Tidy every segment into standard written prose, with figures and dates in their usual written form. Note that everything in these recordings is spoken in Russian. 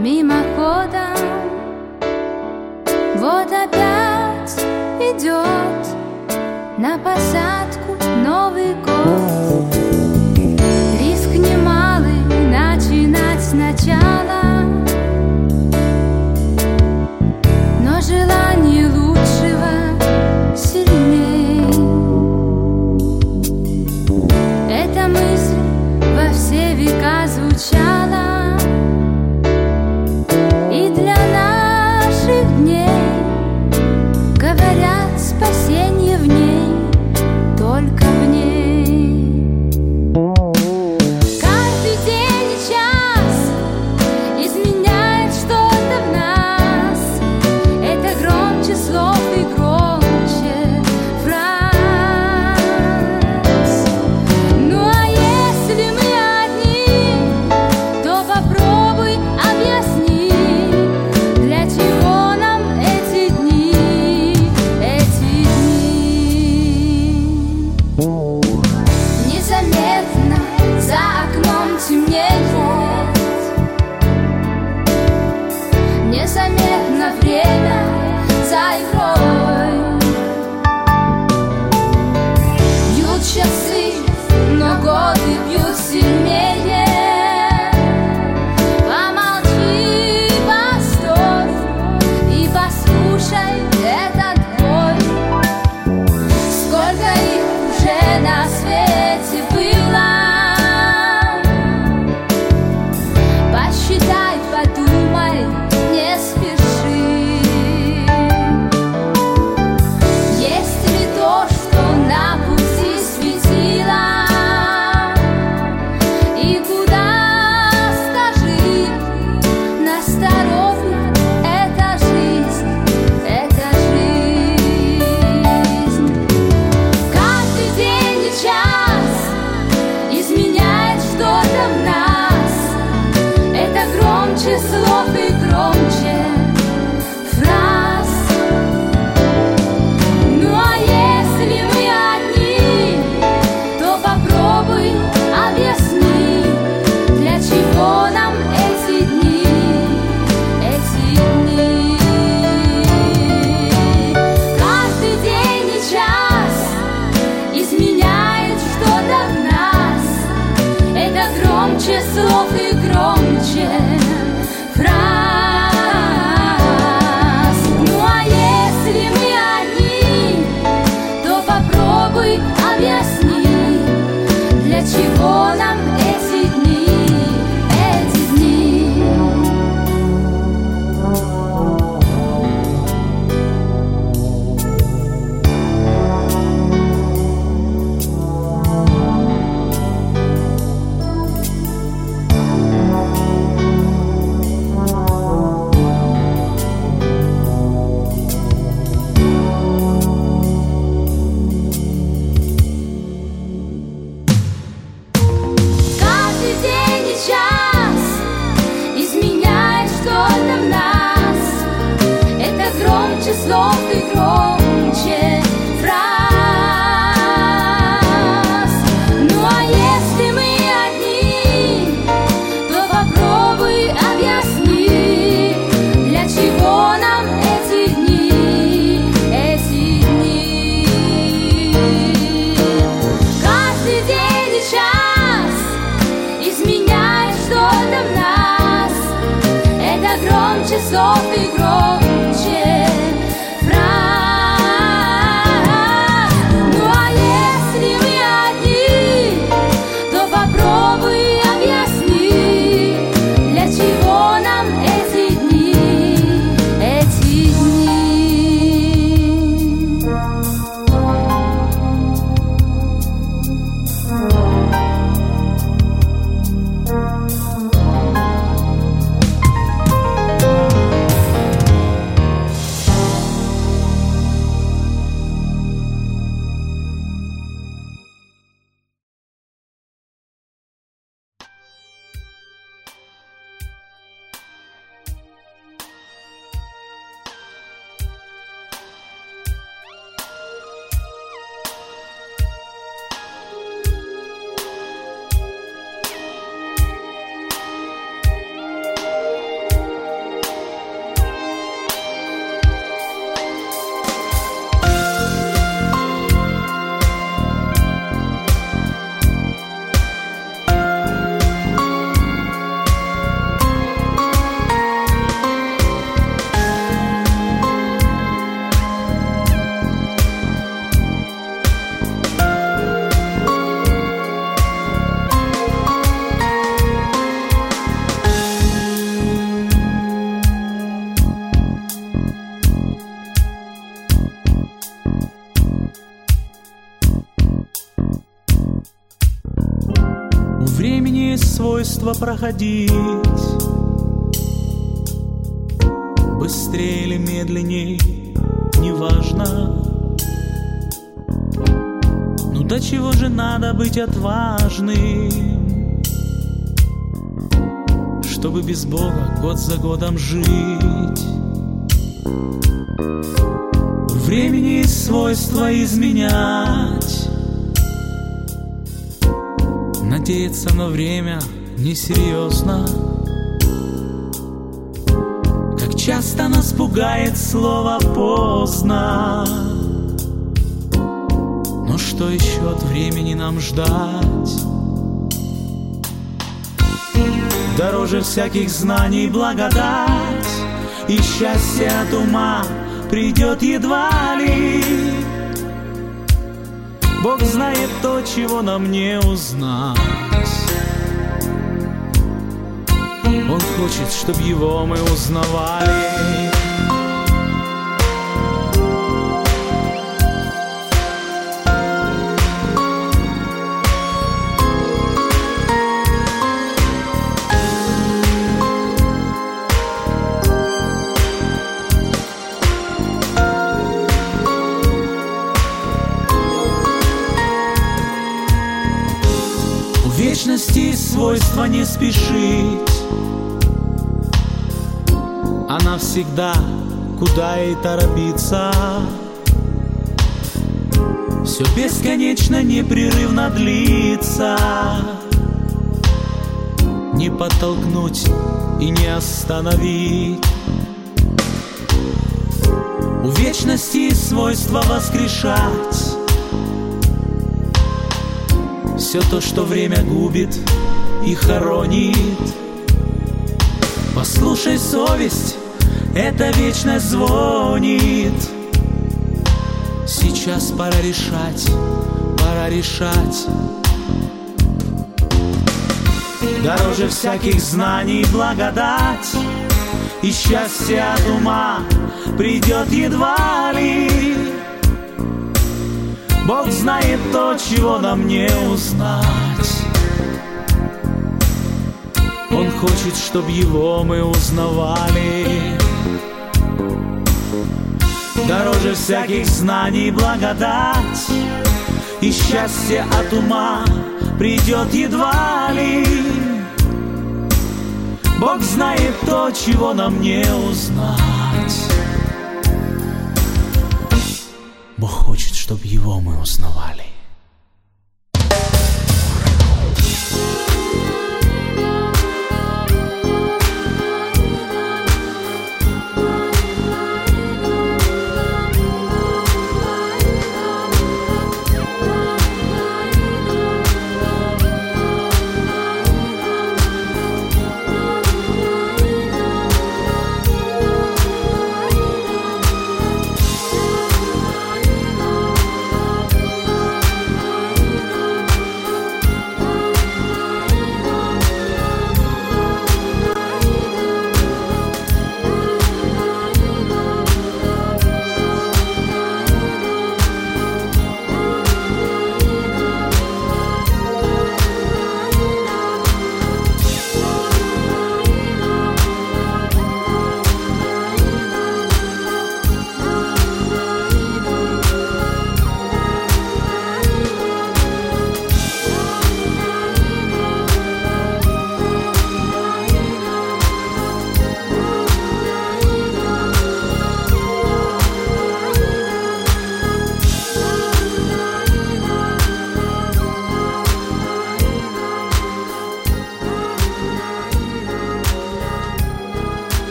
мимоходом. Вот опять идет на посадку Новый год. Риск немалый начинать сначала, но желание лучшего сильней. Эта мысль во все века звучала, и для наших дней говорят, спасенье в ней, только в ней. Каждый день и час изменяет что-то в нас. Это громче слов и громче фраз. Ну а если мы одни, то попробуй объясни, для чего нам эти дни, эти дни. Незаметно за окном темнеет, незаметно время за игрой. Бьют часы, но годы бьют сильнее. Помолчи, постой и послушай этот бой. Сколько их уже на свете было, посчитай, подумай, не спеши. Есть ли то, что на пути светило, и куда, скажи, на здоровье, это жизнь, это жизнь. Каждый день и час изменяет что-то в нас. Это громче слов и громче фраз. Ну а если мы одни, то попробуй объясни, для чего нам эти дни, эти дни. Каждый день и час изменяет что-то в нас. Это громче слов и громче фраз. Ну а если мы одни, то попробуй объясни, для чего нам эти дни, эти дни. Каждый день и час изменяет что-то в нас. Это громче слов и громче фраз. Ну а если мы одни, то попробуй объясни, для чего нам эти дни, эти дни. Каждый день и час изменяет что-то в нас. Это громче слов и громче фраз. Ну а если мы одни, то попробуй объясни, для чего нам эти дни, эти дни. свойство проходить, быстрее или медленней, неважно. Ну до чего же надо быть отважным, чтобы без Бога год за годом жить? Времени свойства изменять, надеяться на время несерьезно. Как часто нас пугает слово «поздно». Но что еще от времени нам ждать? Дороже всяких знаний благодать, и счастье от ума придет едва ли. Бог знает то, чего нам не узнать. Он хочет, чтоб его мы узнавали. Вечности свойства не спешить, она всегда куда и торопится. Все бесконечно, непрерывно длится, не подтолкнуть и не остановить. У вечности свойства воскрешать все то, что время губит и хоронит. Послушай, совесть, эта вечность звонит. Сейчас пора решать, пора решать. Дороже всяких знаний благодать, и счастье от ума придет едва ли. Бог знает то, чего нам не узнать. Он хочет, чтоб его мы узнавали. Дороже всяких знаний благодать, и счастье от ума придет едва ли. Бог знает то, чего нам не узнать. Бог хочет, чтоб его мы узнавали.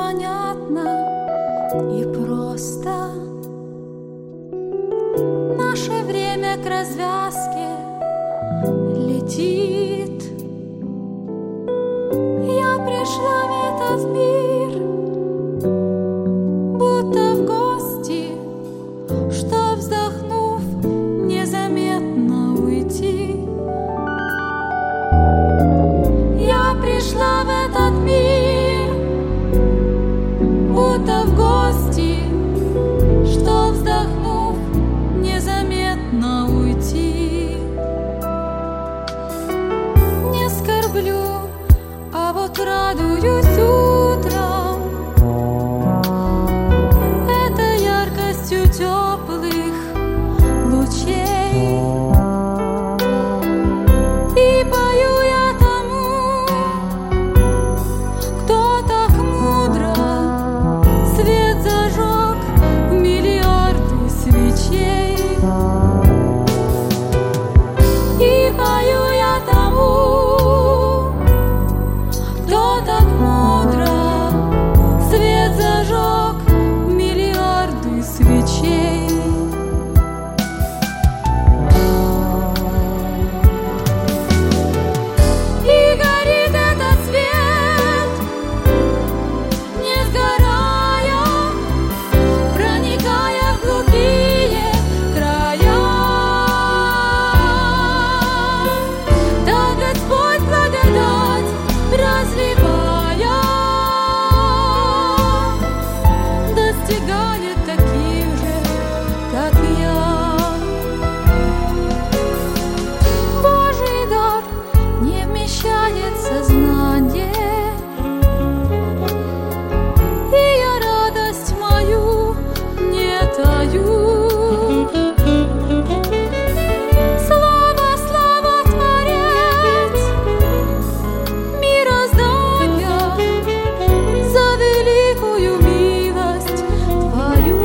понятно и просто. Наше время к развязке летит. Я пришла в этот мир, будто в гости, что, вздохнув, незаметно уйти. Я пришла в этот мир, будто в гости, что, вздохнув, незаметно уйти. Не скорблю, а вот радуюсь утром этой яркостью теплых лучей. И пою я тому, кто так мудро свет зажег в миллиарды свечей. И пою я тому, кто так мудро свет зажег в миллиарды свечей. И горит этот свет, не сгорая, проникая в глухие края. Да Господь благодать разливая, достигает таких же, как я. Божий дар не вмещает сознание, и я радость мою не таю. Слава, слава, Творец мироздания, за великую милость Твою.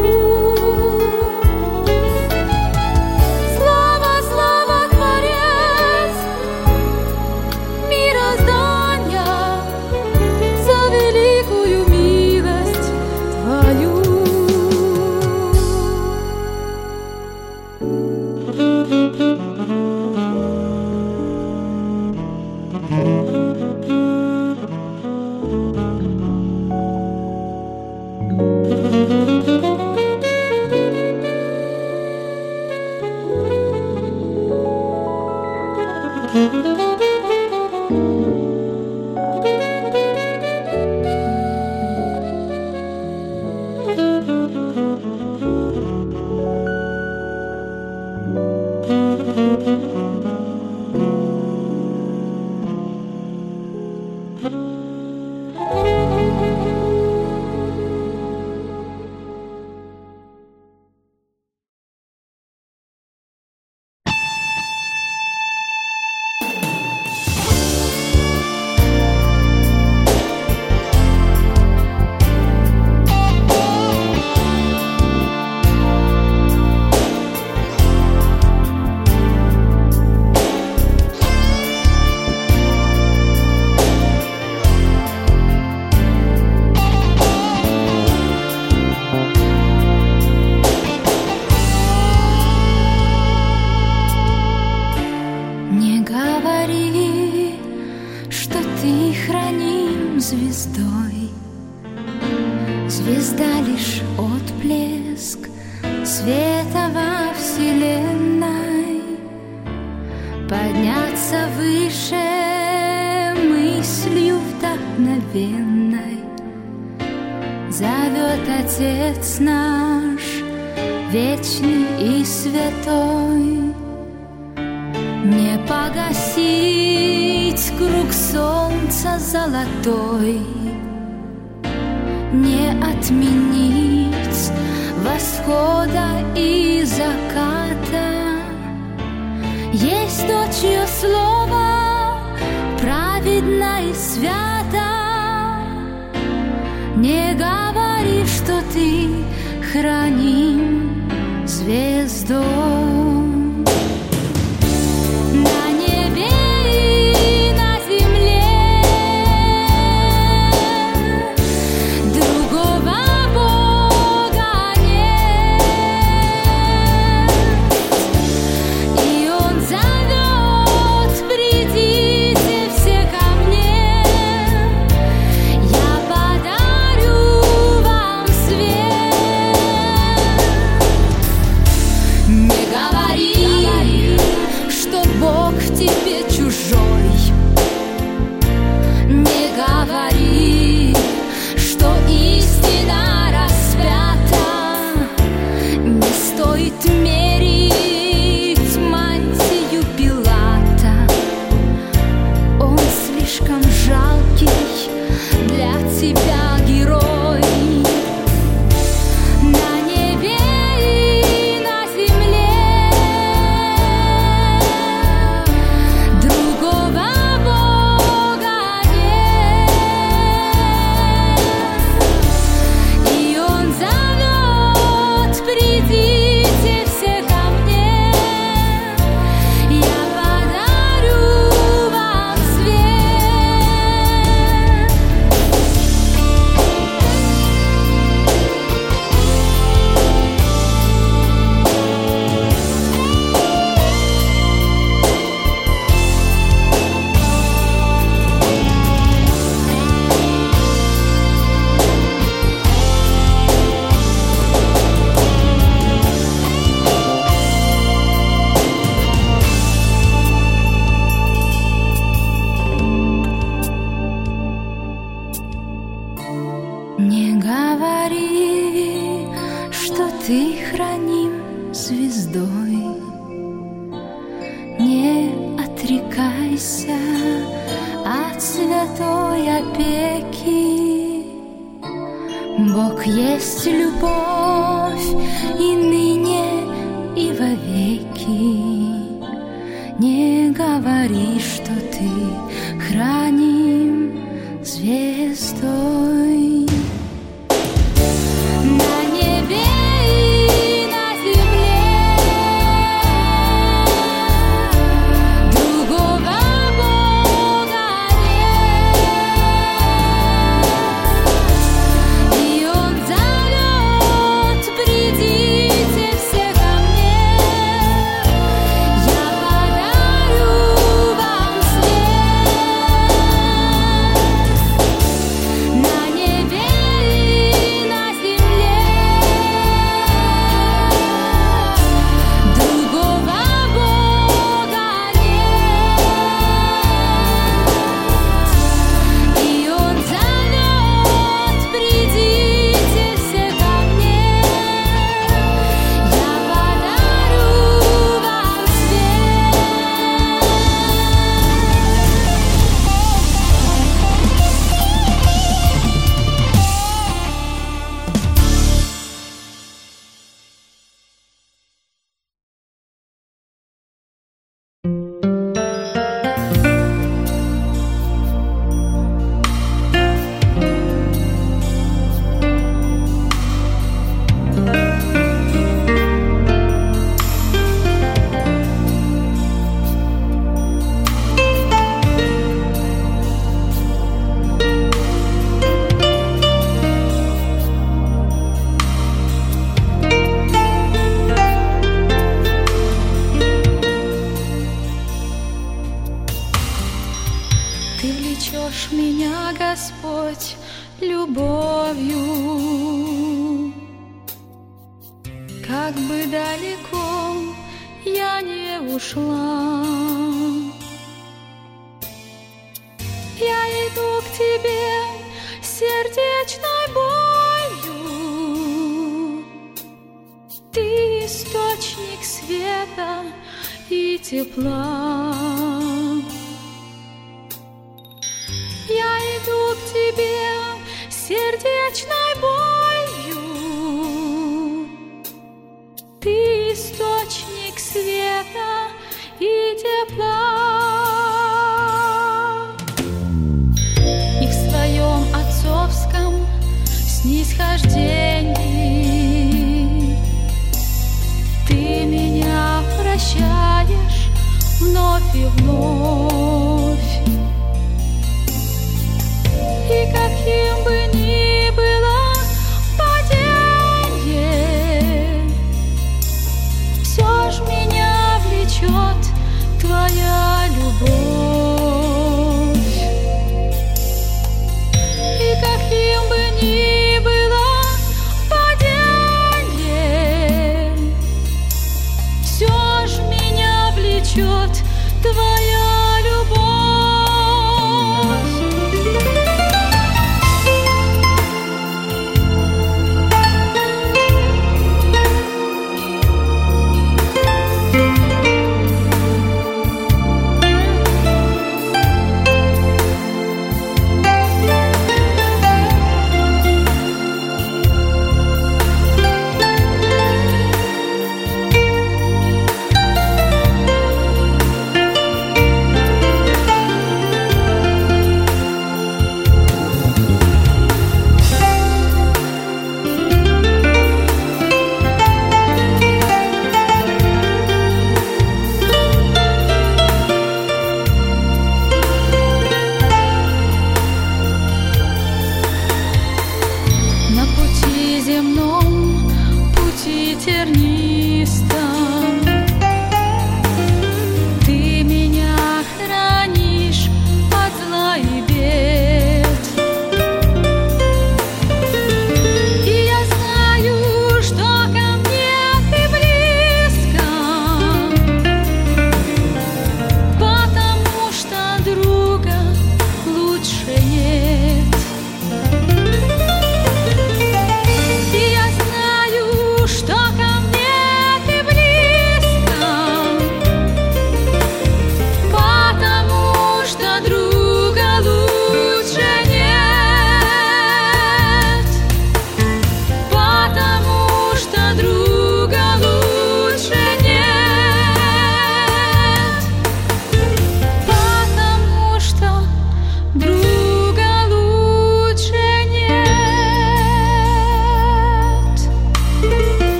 Слава, слава, Творец мироздания, за великую милость Твою. Не говори, что ты храним звездой. Звезда лишь отблеск света во вселенной. Подняться выше мыслью вдохновенной зовет Отец наш, вечный и святой. Не погасить круг солнца золотой, не отменить восхода и заката. Есть то, чье слово праведно и свято. Не говори, что ты храним звездой. На небе и на земле друг Не говори, что ты храним звездой, не отрекайся от святой опеки. Бог есть любовь и ныне, и вовеки. Не говори, что ты храним звездой. На небе и на земле другого Бога нет, и Он зовет: придите все ко мне, я подарю вам свет. На небе и на земле другого Бога нет, и Он зовет: придите все ко мне, я подарю вам свет. Ты влечешь меня, Господь, любовью, как бы далеко я не ушла. Я иду к Тебе сердечной болью. Ты источник света и тепла. Я иду к Тебе сердечной болью. Ты источник света и тепла. И в своем отцовском снисхождении Ты меня прощаешь вновь и вновь. И каким бы ни было падение, все ж меня влечет Твоя любовь. И каким бы ни было падение, все ж меня влечет Твоя любовь.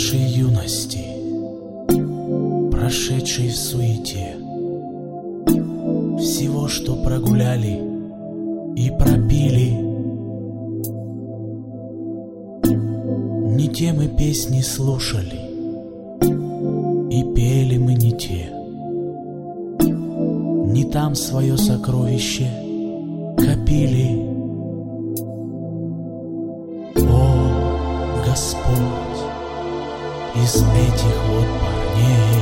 нашей юности, прошедшей в суете, всего, что прогуляли и пропили. Не те мы песни слушали, и пели мы не те. Не там свое сокровище копили. О, Господь, из этих вот парней,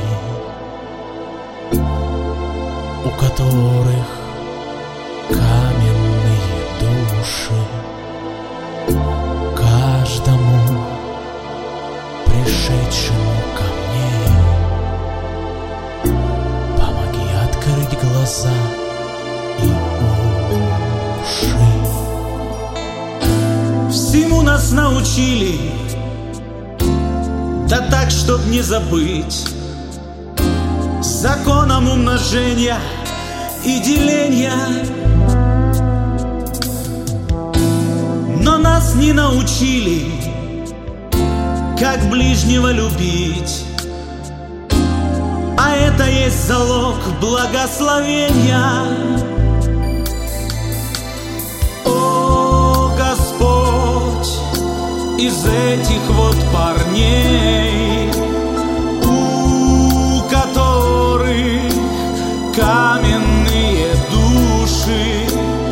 у которых каменные души, каждому пришедшему ко мне помоги открыть глаза и уши. Всему нас научили, да так, чтоб не забыть, законом умножения и деления. Но нас не научили, как ближнего любить, а это есть залог благословения. О, Господь, из этих вот парней, у которых каменные души,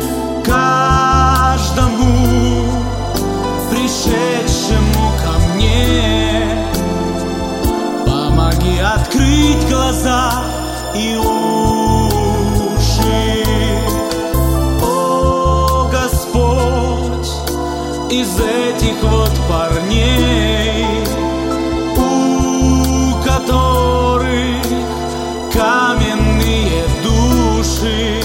каждому пришедшему ко мне помоги открыть глаза и уши. О, Господь, из этих вот парней, у которых каменные души,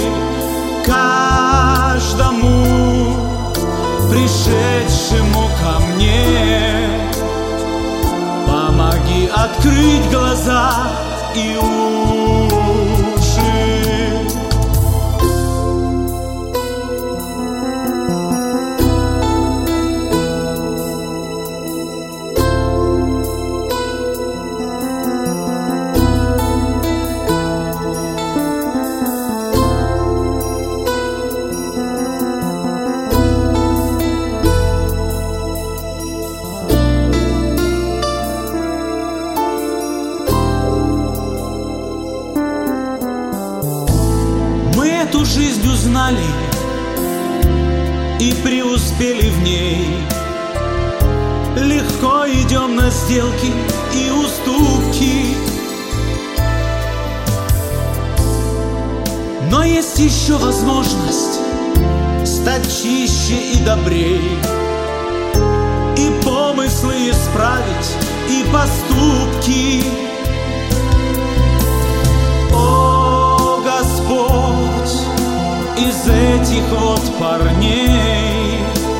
каждому пришедшему ко мне помоги открыть глаза и уши. Эту жизнь узнали и преуспели в ней. Легко идем на сделки и уступки, но есть еще возможность стать чище и добрей, и помыслы исправить, и поступки. О, Господь, из этих вот парней,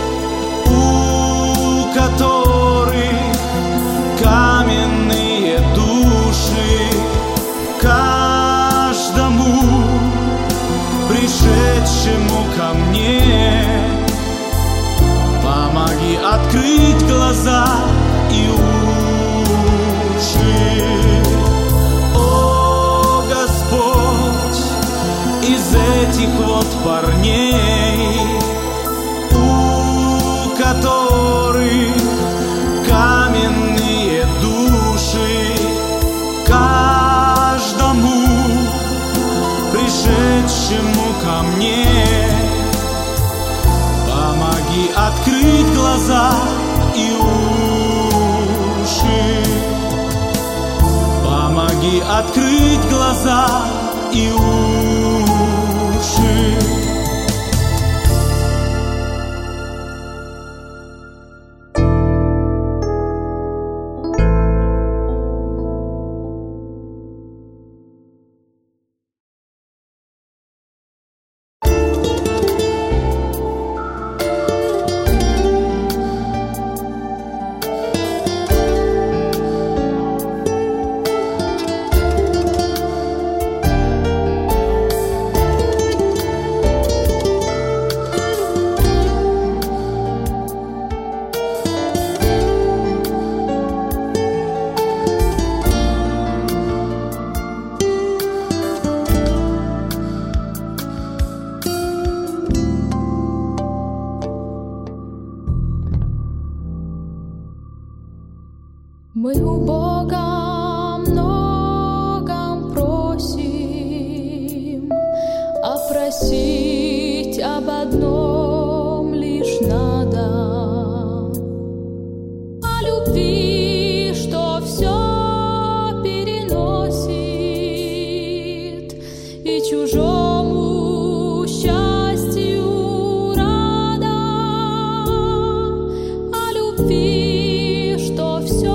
у которых каменные души, каждому пришедшему ко мне помоги открыть глаза и уши. О, Господь, из этих вот парней, у которых каменные души, каждому пришедшему ко мне помоги открыть глаза и уши. Помоги открыть глаза и уши. Мы у Бога многом просим, а просить об одном лишь надо. О любви, что все переносит, и чужому счастью рада. О любви, что все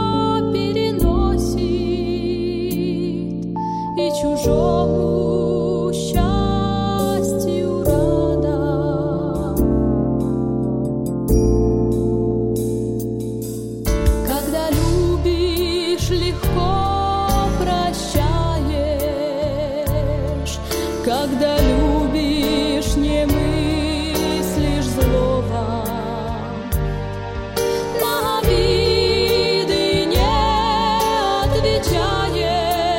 и чужому счастью рада. Когда любишь, легко прощаешь. Когда любишь, не мыслишь злого. На обиды не отвечаешь.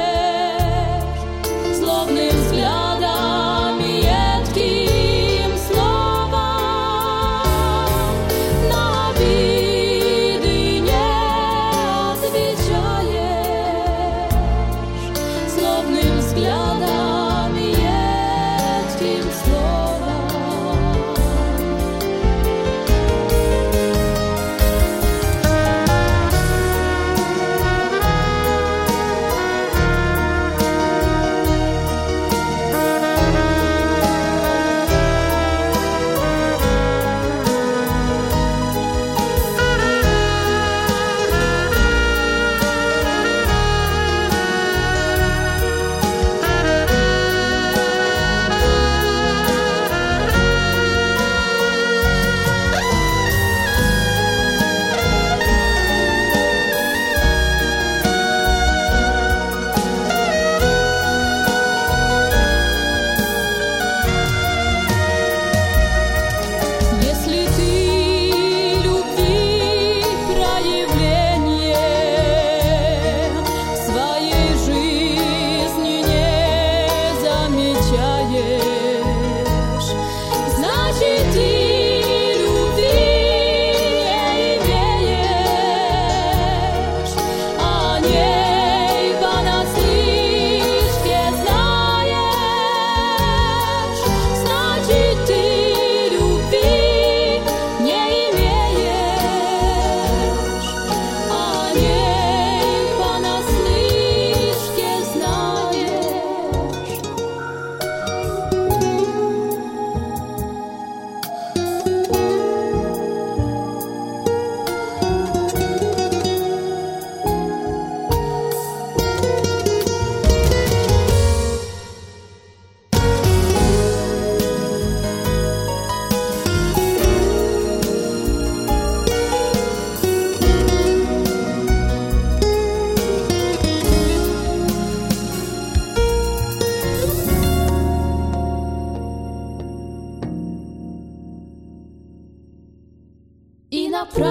И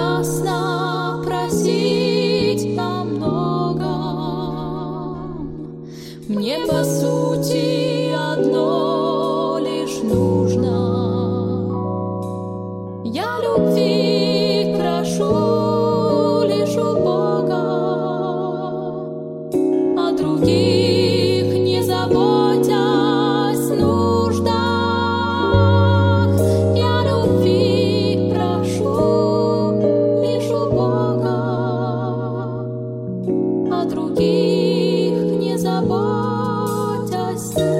напрасно просить о многом. Мне по сути одно лишь нужно. Я любви прошу лишь у Бога, о других не заботясь нуждах. Я любви прошу лишь у Бога, о других не заботясь.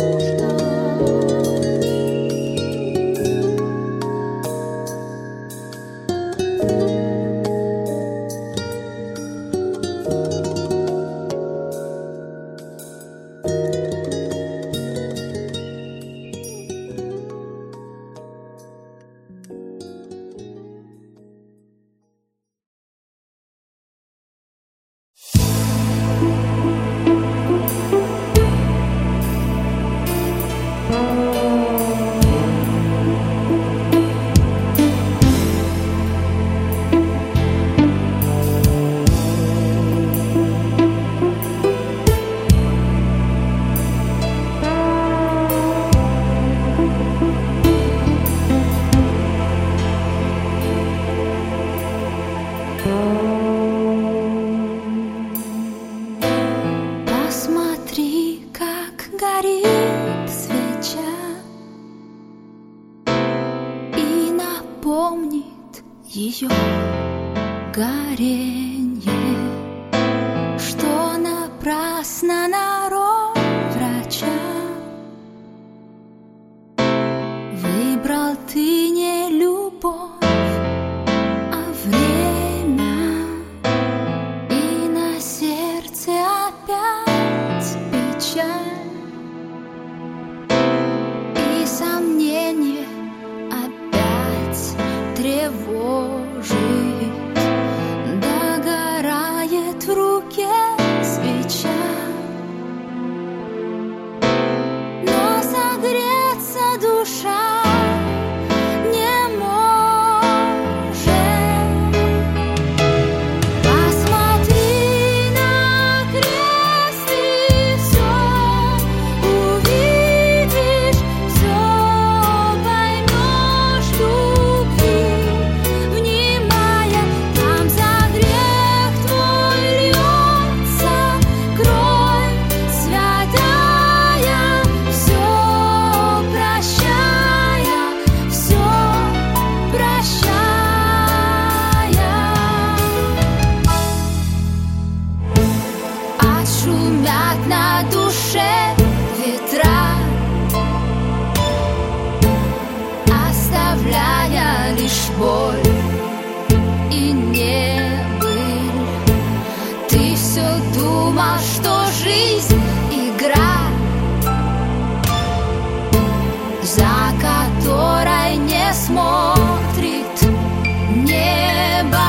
горит свеча и напомнит ее горенье, что напрасно народ врача. Выбрал ты не любовь, а время, и на сердце опять печаль, и сомнение опять тревожит. Догорает в руке свеча, но согреться душа не может. Посмотри на крест и все увидишь, все поймешь любви, внимая, там за грех твой льется кровь святая, все прощая, все прощая. Отшумят на душе ветра, оставляя лишь боль и небыль. Ты все думал, что жизнь — игра, за которой не смотрит небо.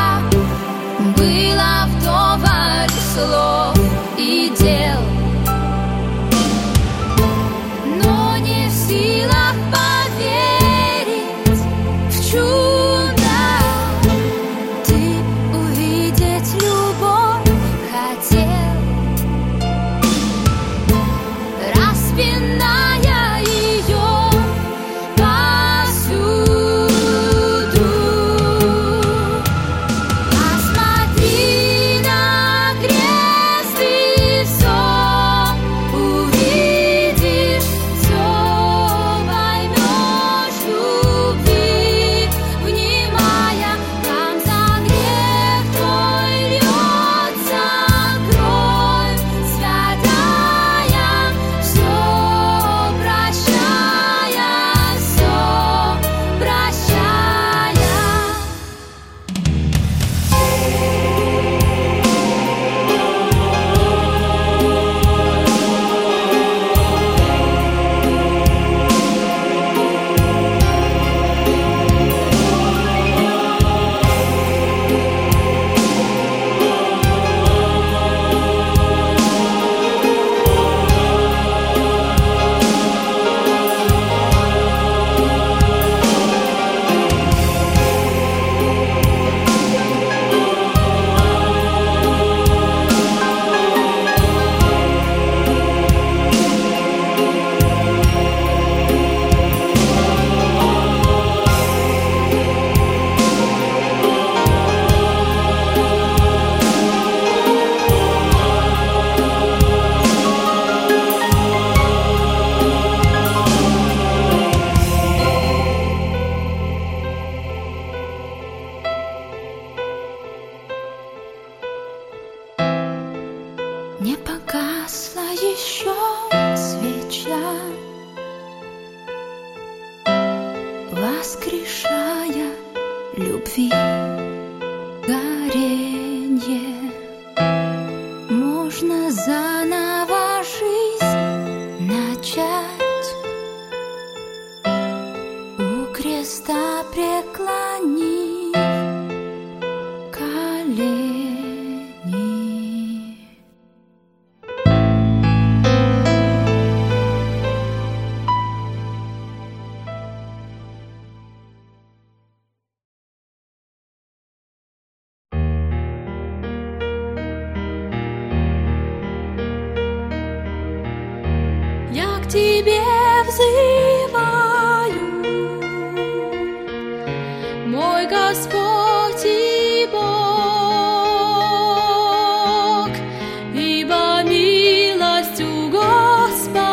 Было вдоволь слов и дел, но не в силах поверить в чудо. Ты увидеть любовь хотел, распиная ее повсюду. Посмотри на крест и все увидишь, все поймешь любви, внимая, там за грех твой льется кровь святая, все прощая, все прощая. Не погасла еще свеча, воскрешая любви горенье. Можно заново жизнь начать, у креста преклонив колени. Я к тебе взываю, мой Господь и Бог, ибо милостью Господа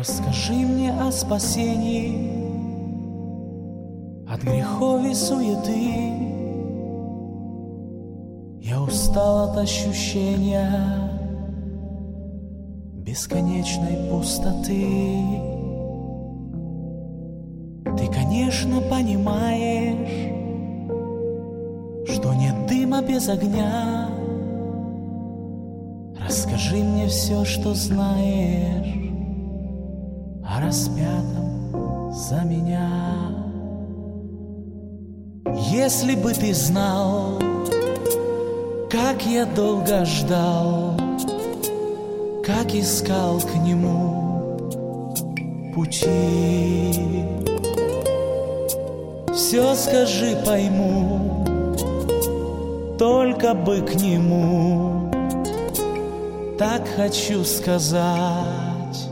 Расскажи мне о спасении от грехов и суеты. Я устал от ощущения бесконечной пустоты. Ты, конечно, понимаешь, что нет дыма без огня. Расскажи мне все, что знаешь о распятом за меня. Если бы ты знал, как я долго ждал, как искал к нему пути, все скажи, пойму, только бы к нему. Так хочу сказать: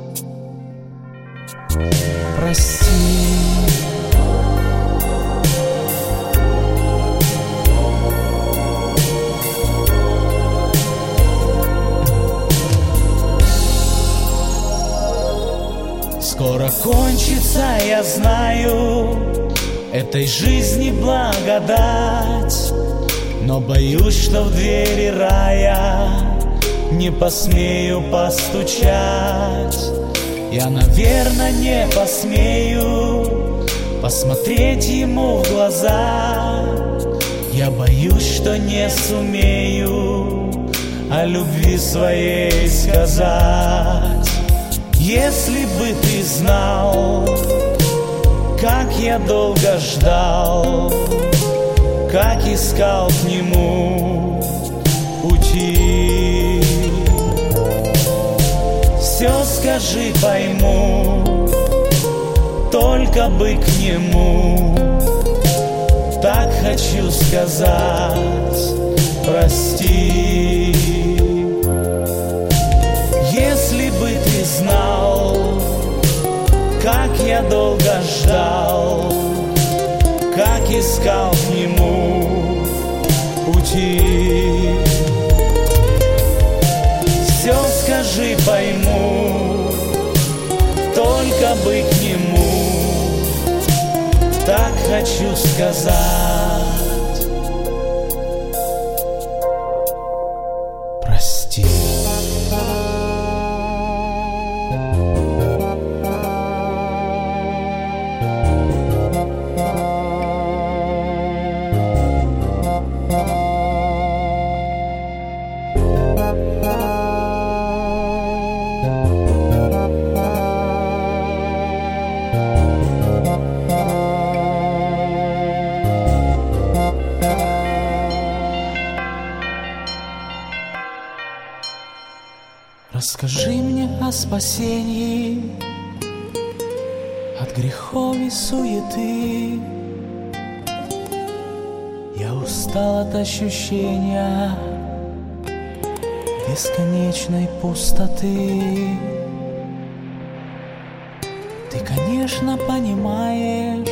прости. Скоро кончится, я знаю, этой жизни благодать, но боюсь, что в двери рая не посмею постучать. Я, наверное, не посмею посмотреть ему в глаза. Я боюсь, что не сумею о любви своей сказать. Если бы ты знал, как я долго ждал, как искал к нему пути, все скажи, пойму, только бы к нему. Так хочу сказать: прости. Если бы ты знал, как я долго ждал, как искал к нему пути, все скажи, пойму, только бы к нему. Так хочу сказать: прости. Расскажи мне о спасении от грехов и суеты. Я устал от ощущения бесконечной пустоты. Ты, конечно, понимаешь,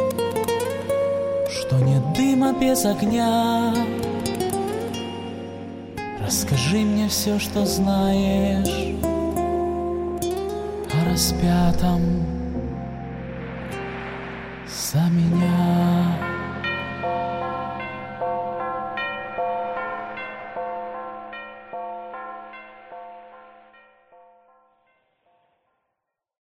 что нет дыма без огня. Расскажи мне все, что знаешь о распятом за меня.